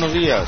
buenos días.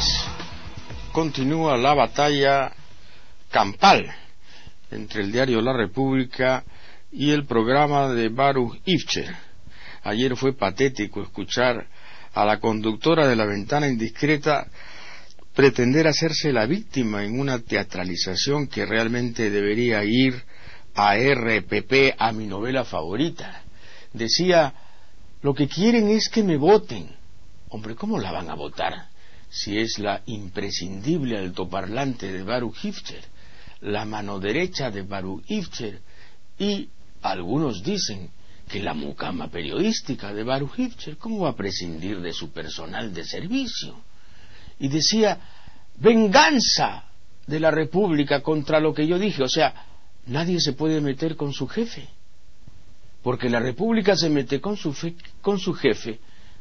Continúa la batalla campal entre el diario La República y el programa de Baruch Ifcher. Ayer fue patético escuchar a la conductora de La Ventana Indiscreta pretender hacerse la víctima en una teatralización que realmente debería ir a RPP, a mi novela favorita. Decía, lo que quieren es que me voten. Hombre, ¿cómo la van a votar si es la imprescindible altoparlante de Baruch Ifcher, la mano derecha de Baruch Ifcher, y algunos dicen que la mucama periodística de Baruch Ifcher? ¿Cómo va a prescindir de su personal de servicio? Y decía, venganza de la República contra lo que yo dije. O sea, nadie se puede meter con su jefe, porque la República se mete con su jefe.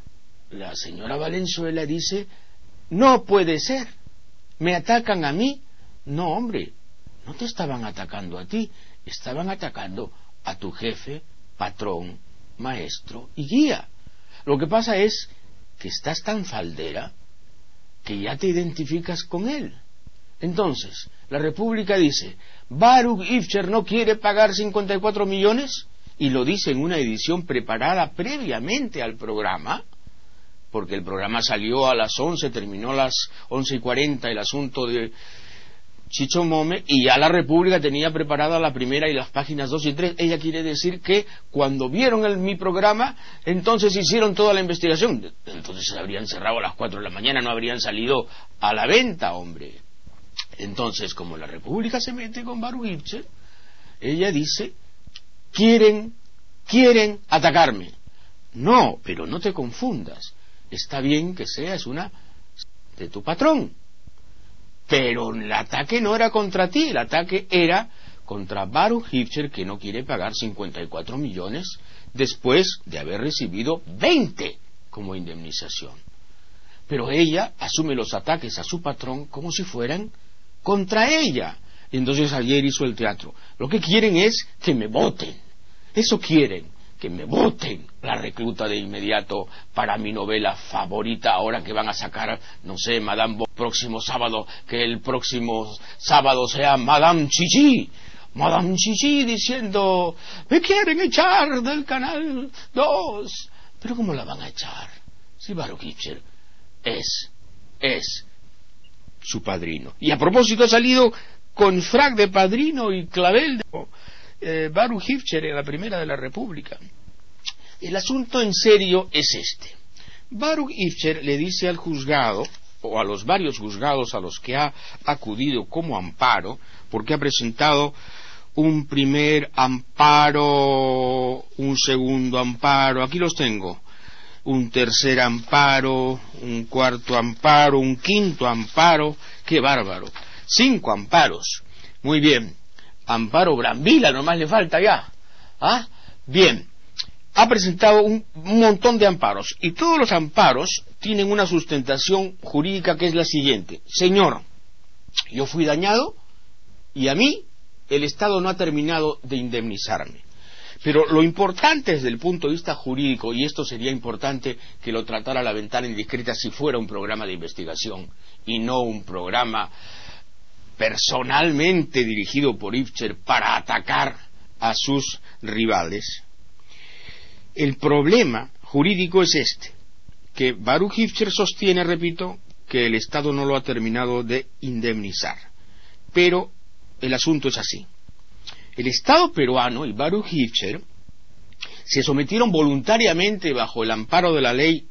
La señora Valenzuela dice, no puede ser, me atacan a mí. No, hombre, no te estaban atacando a ti, estaban atacando a tu jefe, patrón, maestro y guía. Lo que pasa es que estás tan faldera que ya te identificas con él. Entonces, la República dice, Baruch Ifcher no quiere pagar 54 millones, y lo dice en una edición preparada previamente al programa, porque el programa salió a las 11, terminó a las 11:40 el asunto de Chicho Mome, y ya la República tenía preparada la primera y las páginas 2 y 3. Ella quiere decir que cuando vieron mi programa, entonces hicieron toda la investigación. Entonces se habrían cerrado a las 4 de la mañana, no habrían salido a la venta, hombre. Entonces, como la República se mete con Baruch Ifcher, ella dice, quieren atacarme. No, pero no te confundas. Está bien que seas una de tu patrón, pero el ataque no era contra ti, el ataque era contra Baruch Ifcher, que no quiere pagar 54 millones después de haber recibido 20 como indemnización. Pero ella asume los ataques a su patrón como si fueran contra ella. Y entonces ayer hizo el teatro. Lo que quieren es que me voten. Eso quieren, que me voten. La recluta de inmediato para mi novela favorita, ahora que van a sacar, no sé, Madame próximo sábado, que el próximo sábado sea Madame Chichi. Madame Chichi diciendo, me quieren echar del canal 2. Pero ¿cómo la van a echar? Si Baruch Ifcher es su padrino. Y a propósito ha salido con frac de padrino y clavel de Baruch Ifcher en la primera de la República. El asunto en serio es este. Baruch Ifcher le dice al juzgado, o a los varios juzgados a los que ha acudido como amparo, porque ha presentado un primer amparo, un segundo amparo, aquí los tengo, un tercer amparo, un cuarto amparo, un quinto amparo. ¡Qué bárbaro! 5 amparos. Muy bien. Amparo Brambila, nomás le falta ya. ¿Ah? Bien. Ha presentado un montón de amparos, y todos los amparos tienen una sustentación jurídica que es la siguiente. Señor, yo fui dañado y a mí el Estado no ha terminado de indemnizarme. Pero lo importante desde el punto de vista jurídico, y esto sería importante que lo tratara La Ventana Indiscreta si fuera un programa de investigación y no un programa personalmente dirigido por Ifcher para atacar a sus rivales. El problema jurídico es este, que Baruch Ifcher sostiene, repito, que el Estado no lo ha terminado de indemnizar. Pero el asunto es así. El Estado peruano y Baruch Ifcher se sometieron voluntariamente bajo el amparo de la ley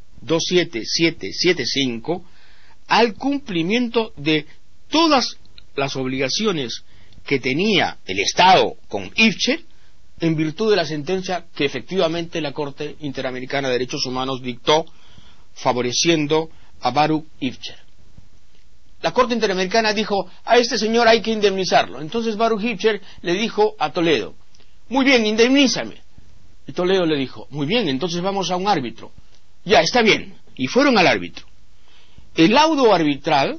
27775 al cumplimiento de todas las obligaciones que tenía el Estado con Ifcher en virtud de la sentencia que efectivamente la Corte Interamericana de Derechos Humanos dictó favoreciendo a Baruch Ifcher. La Corte Interamericana dijo, a este señor hay que indemnizarlo. Entonces Baruch Ifcher le dijo a Toledo, muy bien, indemnízame. Y Toledo le dijo, muy bien, entonces vamos a un árbitro. Ya, está bien. Y fueron al árbitro. El laudo arbitral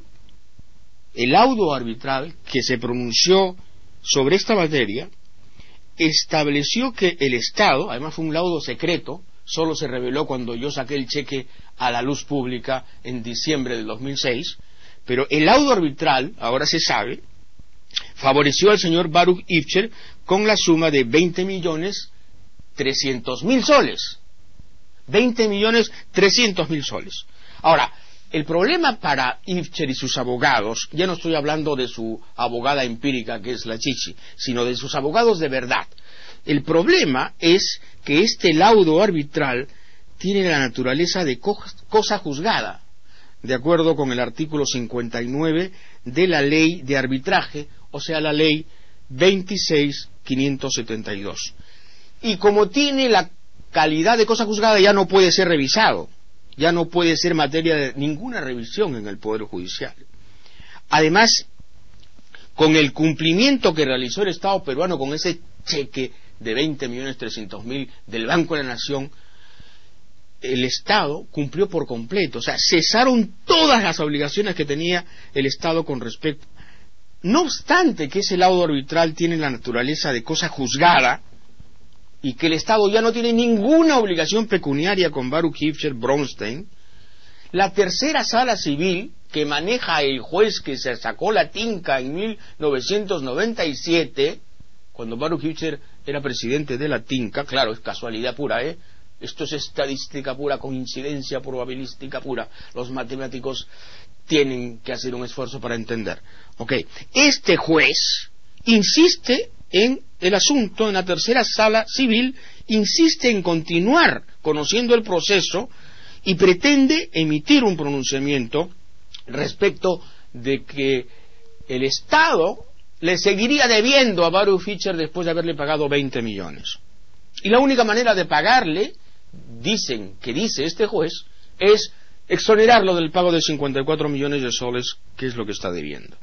que se pronunció sobre esta materia estableció que el Estado, además fue un laudo secreto, solo se reveló cuando yo saqué el cheque a la luz pública en diciembre del 2006, pero el laudo arbitral, ahora se sabe, favoreció al señor Baruch Ifcher con la suma de 20.300.000 soles. 20.300.000 soles. Ahora, el problema para Ifcher y sus abogados, ya no estoy hablando de su abogada empírica que es la Chichi, sino de sus abogados de verdad. El problema es que este laudo arbitral tiene la naturaleza de cosa juzgada, de acuerdo con el artículo 59 de la ley de arbitraje, o sea, la ley 26.572. Y como tiene la calidad de cosa juzgada, ya no puede ser revisado, ya no puede ser materia de ninguna revisión en el Poder Judicial. Además, con el cumplimiento que realizó el Estado peruano con ese cheque de 20.300.000 del Banco de la Nación, el Estado cumplió por completo, o sea, cesaron todas las obligaciones que tenía el Estado con respecto. No obstante que ese laudo arbitral tiene la naturaleza de cosa juzgada, y que el Estado ya no tiene ninguna obligación pecuniaria con Baruch Ifcher Bronstein, la tercera sala civil que maneja el juez que se sacó la tinca en 1997, cuando Baruch Ifcher era presidente de la tinca, claro, es casualidad pura, esto es estadística pura, coincidencia probabilística pura, los matemáticos tienen que hacer un esfuerzo para entender. Este juez insiste en el asunto, en la tercera sala civil, insiste en continuar conociendo el proceso y pretende emitir un pronunciamiento respecto de que el Estado le seguiría debiendo a Baruch Ifcher después de haberle pagado 20 millones. Y la única manera de pagarle, dice este juez, es exonerarlo del pago de 54 millones de soles, que es lo que está debiendo.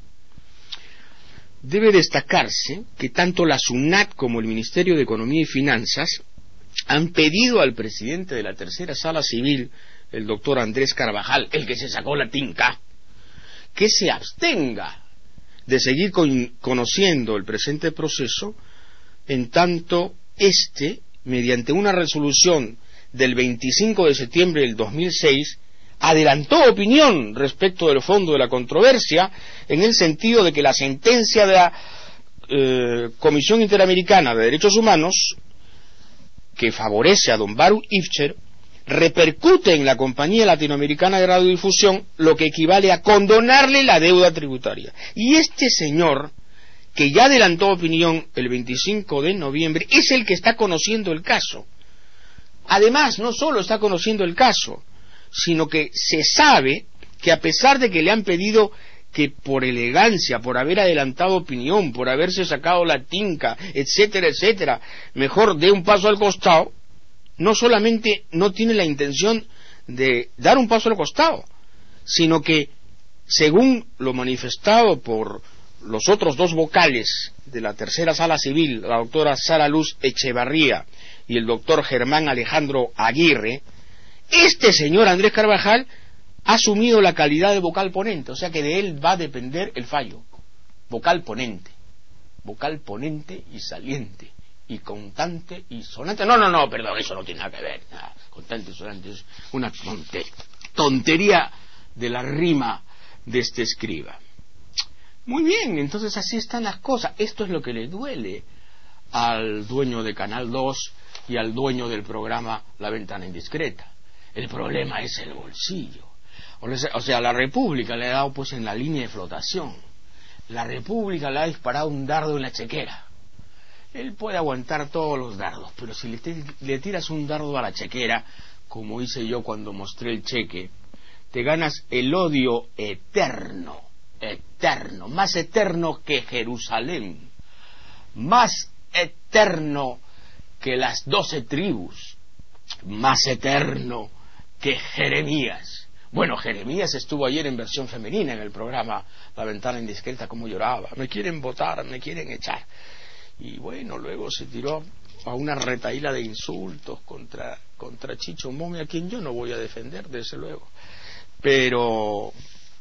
Debe destacarse que tanto la SUNAT como el Ministerio de Economía y Finanzas han pedido al presidente de la tercera sala civil, el doctor Andrés Carvajal, el que se sacó la tinca, que se abstenga de seguir conociendo el presente proceso, en tanto mediante una resolución del 25 de septiembre del 2006, adelantó opinión respecto del fondo de la controversia, en el sentido de que la sentencia de la Comisión Interamericana de Derechos Humanos, que favorece a don Baruch Ifcher, repercute en la Compañía Latinoamericana de Radiodifusión, lo que equivale a condonarle la deuda tributaria. Y este señor, que ya adelantó opinión el 25 de noviembre, es el que está conociendo el caso. Además, no solo está conociendo el caso, sino que se sabe que a pesar de que le han pedido que por elegancia, por haber adelantado opinión, por haberse sacado la tinca, etcétera, etcétera, mejor dé un paso al costado, no solamente no tiene la intención de dar un paso al costado, sino que, según lo manifestado por los otros dos vocales de la tercera sala civil, la doctora Sara Luz Echevarría y el doctor Germán Alejandro Aguirre, este señor Andrés Carvajal ha asumido la calidad de vocal ponente, o sea que de él va a depender el fallo. Vocal ponente y saliente, y contante y sonante. No, perdón, eso no tiene nada que ver. Contante y sonante es una tontería de la rima de este escriba. Muy bien, entonces así están las cosas. Esto es lo que le duele al dueño de Canal 2 y al dueño del programa La Ventana Indiscreta. El problema es el bolsillo. O sea, la República le ha dado pues en la línea de flotación. La República le ha disparado un dardo en la chequera. Él puede aguantar todos los dardos, pero si le tiras un dardo a la chequera, como hice yo cuando mostré el cheque, te ganas el odio eterno, más eterno que Jerusalén, más eterno que las 12 tribus, más eterno que Jeremías. Bueno, Jeremías estuvo ayer en versión femenina en el programa La Ventana Indiscreta, como lloraba. Me quieren votar, me quieren echar. Y bueno, luego se tiró a una retahíla de insultos contra Chicho Mome, a quien yo no voy a defender, desde luego. Pero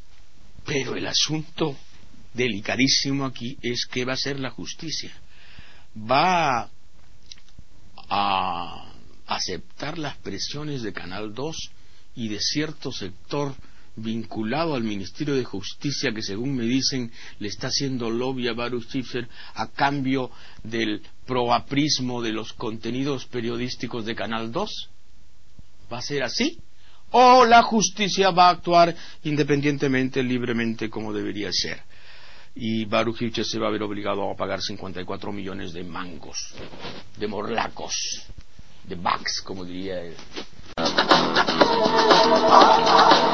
el asunto delicadísimo aquí es qué va a hacer la justicia. ¿Va a aceptar las presiones de Canal 2 y de cierto sector vinculado al Ministerio de Justicia que, según me dicen, le está haciendo lobby a Baruch Stifter a cambio del proaprismo de los contenidos periodísticos de Canal 2? ¿Va a ser así? ¿O la justicia va a actuar independientemente, libremente, como debería ser? Y Baruch Stifter se va a ver obligado a pagar 54 millones de mangos, de morlacos, de bucks, como diría él.